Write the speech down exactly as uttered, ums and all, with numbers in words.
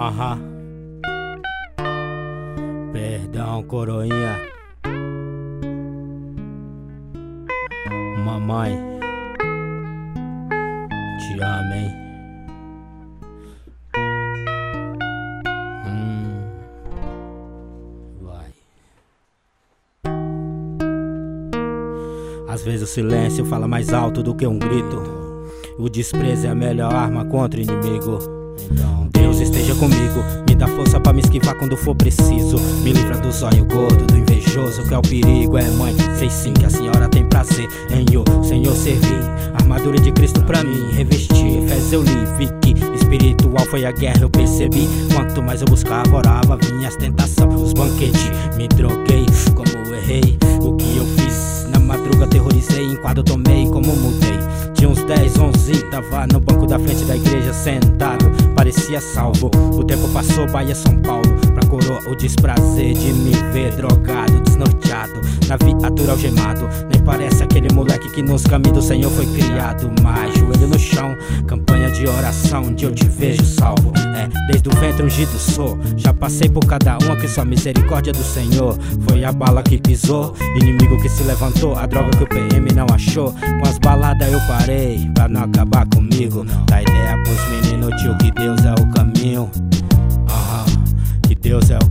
Aham. Perdão, coroinha. Mamãe, te amo, hein? Hum. Vai. Às vezes o silêncio fala mais alto do que um grito. O desprezo é a melhor arma contra o inimigo. Então Deus esteja comigo, me dá força pra me esquivar quando for preciso. Me livra do zóio gordo, do invejoso, que é o perigo. É mãe, sei sim que a senhora tem prazer em o Senhor servir. Armadura de Cristo pra mim revestir. Efésios eu li, vi que espiritual foi a guerra, eu percebi. Quanto mais eu buscava, orava, vinha as tentações, os banquetes. Me droguei, como eu errei. O que eu fiz na madruga aterrorizei. Enquanto eu tomei, como mudei. Tinha uns dez, onze, tava no banco da frente da igreja sentado, parecia salvo. O tempo passou, Bahia, São Paulo. Pra coroa o desprazer de me ver drogado, desnorteado, na viatura algemado. Nem parece aquele moleque que nos caminhos do Senhor foi criado. Mas joelho no chão, campanha de oração, onde eu te vejo salvo. É, desde o ventre ungido sou. Já passei por cada uma, que só misericórdia do Senhor. Foi a bala que pisou, inimigo que se levantou, a droga que o P M não achou. Com as baladas eu parei, pra não acabar comigo. Dá ideia pros meninos, tio, que Deus é o caminho. Aham, que Deus é o